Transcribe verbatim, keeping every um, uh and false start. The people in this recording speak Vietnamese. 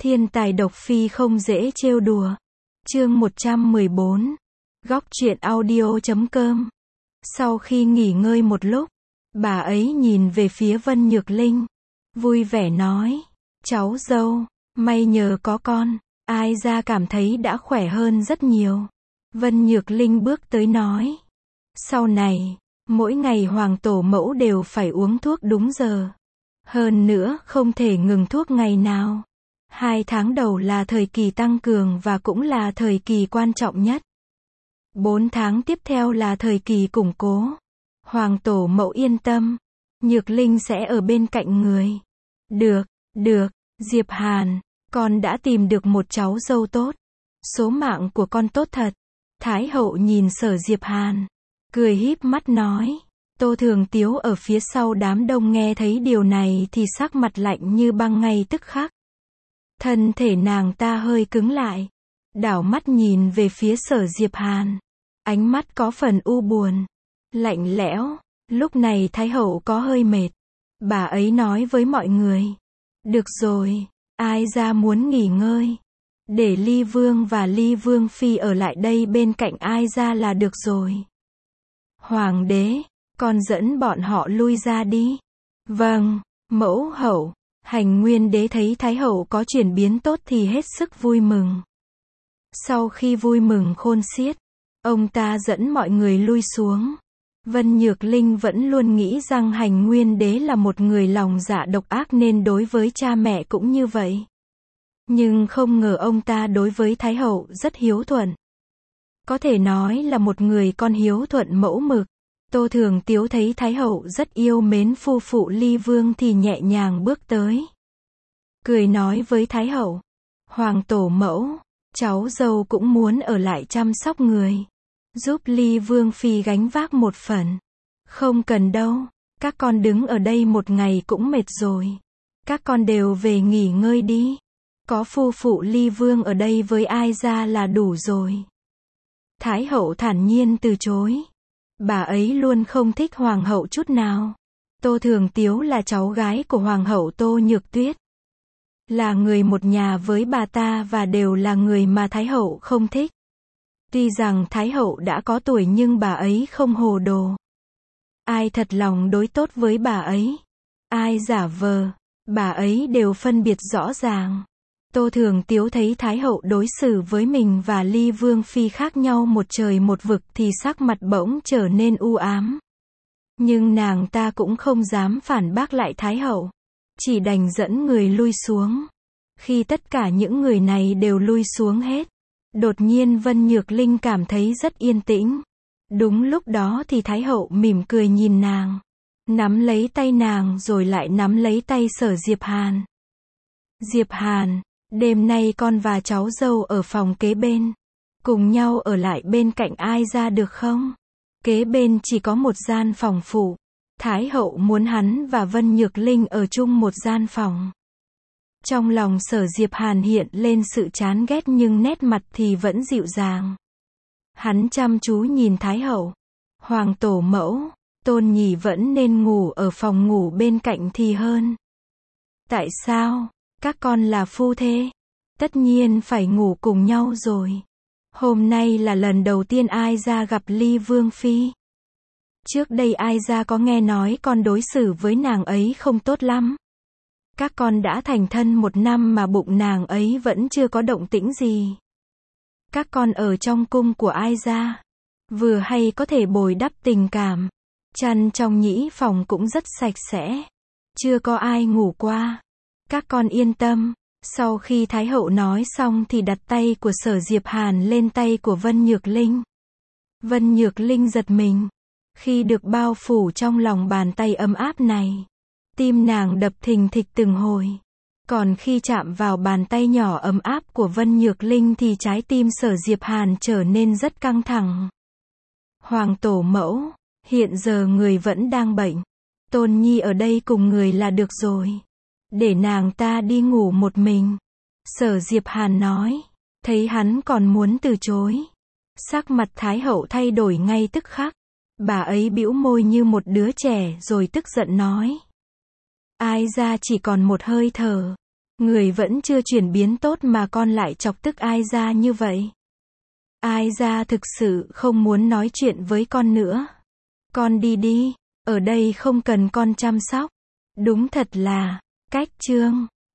Thiên tài độc phi không dễ trêu đùa. Chương một trăm mười bốn. Góc truyện audio chấm com. Sau khi nghỉ ngơi một lúc, bà ấy nhìn về phía Vân Nhược Linh, vui vẻ nói, cháu dâu, may nhờ có con, ai ra cảm thấy đã khỏe hơn rất nhiều. Vân Nhược Linh bước tới nói, sau này, mỗi ngày hoàng tổ mẫu đều phải uống thuốc đúng giờ. Hơn nữa, không thể ngừng thuốc ngày nào. Hai tháng đầu là thời kỳ tăng cường và cũng là thời kỳ quan trọng nhất. Bốn tháng tiếp theo là thời kỳ củng cố. Hoàng tổ mẫu yên tâm, Nhược Linh sẽ ở bên cạnh người. Được, được, Diệp Hàn, con đã tìm được một cháu dâu tốt. Số mạng của con tốt thật. Thái hậu nhìn Sở Diệp Hàn, cười híp mắt nói. Tô Thường Tiếu ở phía sau đám đông nghe thấy điều này thì sắc mặt lạnh như băng ngay tức khắc. Thân thể nàng ta hơi cứng lại, đảo mắt nhìn về phía Sở Diệp Hàn, ánh mắt có phần u buồn, lạnh lẽo. Lúc này Thái hậu có hơi mệt, bà ấy nói với mọi người, được rồi, ai ra muốn nghỉ ngơi, để Ly Vương và Ly Vương Phi ở lại đây bên cạnh ai ra là được rồi. Hoàng đế, con dẫn bọn họ lui ra đi. Vâng, mẫu hậu. Hành Nguyên đế thấy Thái hậu có chuyển biến tốt thì hết sức vui mừng. Sau khi vui mừng khôn xiết, ông ta dẫn mọi người lui xuống. Vân Nhược Linh vẫn luôn nghĩ rằng Hành Nguyên đế là một người lòng dạ độc ác nên đối với cha mẹ cũng như vậy. Nhưng không ngờ ông ta đối với Thái hậu rất hiếu thuận. Có thể nói là một người con hiếu thuận mẫu mực. Tô Thường Tiếu thấy Thái hậu rất yêu mến phu phụ Ly Vương thì nhẹ nhàng bước tới, cười nói với Thái hậu, Hoàng tổ mẫu, cháu dâu cũng muốn ở lại chăm sóc người, giúp Ly Vương Phi gánh vác một phần. Không cần đâu, các con đứng ở đây một ngày cũng mệt rồi. Các con đều về nghỉ ngơi đi. Có phu phụ Ly Vương ở đây với ai ra là đủ rồi. Thái hậu thản nhiên từ chối. Bà ấy luôn không thích hoàng hậu chút nào. Tô Thường Tiếu là cháu gái của hoàng hậu Tô Nhược Tuyết, là người một nhà với bà ta và đều là người mà Thái hậu không thích. Tuy rằng Thái hậu đã có tuổi nhưng bà ấy không hồ đồ. Ai thật lòng đối tốt với bà ấy, ai giả vờ, bà ấy đều phân biệt rõ ràng. Tô Thường Tiếu thấy Thái hậu đối xử với mình và Ly Vương Phi khác nhau một trời một vực thì sắc mặt bỗng trở nên u ám. Nhưng nàng ta cũng không dám phản bác lại Thái hậu, chỉ đành dẫn người lui xuống. Khi tất cả những người này đều lui xuống hết, đột nhiên Vân Nhược Linh cảm thấy rất yên tĩnh. Đúng lúc đó thì Thái hậu mỉm cười nhìn nàng, nắm lấy tay nàng rồi lại nắm lấy tay Sở Diệp Hàn. Diệp Hàn, đêm nay con và cháu dâu ở phòng kế bên, cùng nhau ở lại bên cạnh ai ra được không? Kế bên chỉ có một gian phòng phụ. Thái hậu muốn hắn và Vân Nhược Linh ở chung một gian phòng. Trong lòng Sở Diệp Hàn hiện lên sự chán ghét nhưng nét mặt thì vẫn dịu dàng. Hắn chăm chú nhìn Thái hậu. Hoàng tổ mẫu, Tôn Nhỉ vẫn nên ngủ ở phòng ngủ bên cạnh thì hơn. Tại sao? Các con là phu thê, tất nhiên phải ngủ cùng nhau rồi. Hôm nay là lần đầu tiên ai ra gặp Ly Vương Phi. Trước đây ai ra có nghe nói con đối xử với nàng ấy không tốt lắm. Các con đã thành thân một năm mà bụng nàng ấy vẫn chưa có động tĩnh gì. Các con ở trong cung của ai ra, vừa hay có thể bồi đắp tình cảm. Chăn trong nhĩ phòng cũng rất sạch sẽ, chưa có ai ngủ qua. Các con yên tâm. Sau khi Thái hậu nói xong thì đặt tay của Sở Diệp Hàn lên tay của Vân Nhược Linh. Vân Nhược Linh giật mình khi được bao phủ trong lòng bàn tay ấm áp này. Tim nàng đập thình thịch từng hồi. Còn khi chạm vào bàn tay nhỏ ấm áp của Vân Nhược Linh thì trái tim Sở Diệp Hàn trở nên rất căng thẳng. Hoàng tổ mẫu, hiện giờ người vẫn đang bệnh. Tôn Nhi ở đây cùng người là được rồi. Để nàng ta đi ngủ một mình. Sở Diệp Hàn nói. Thấy hắn còn muốn từ chối, sắc mặt Thái hậu thay đổi ngay tức khắc. Bà ấy bĩu môi như một đứa trẻ rồi tức giận nói. Ai ra chỉ còn một hơi thở. Người vẫn chưa chuyển biến tốt mà con lại chọc tức Ai Gia như vậy. Ai Gia thực sự không muốn nói chuyện với con nữa. Con đi đi, ở đây không cần con chăm sóc. Đúng thật là, cách chương